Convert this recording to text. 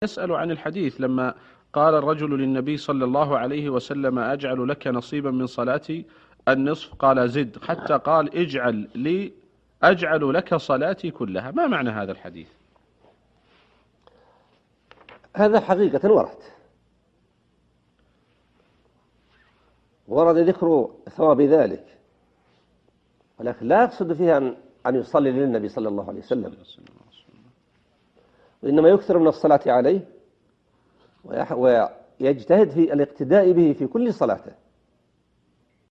يسأل عن الحديث لما قال الرجل للنبي صلى الله عليه وسلم: أجعل لك نصيبا من صلاتي النصف؟ قال: زد، حتى قال: اجعل لي أجعل لك صلاتي كلها. ما معنى هذا الحديث؟ هذا حقيقة ورد ذكر ثواب ذلك، ولكن لا يقصد فيها أن يصلي للنبي صلى الله عليه وسلم، وإنما يكثر من الصلاة عليه ويجتهد في الاقتداء به في كل صلاته.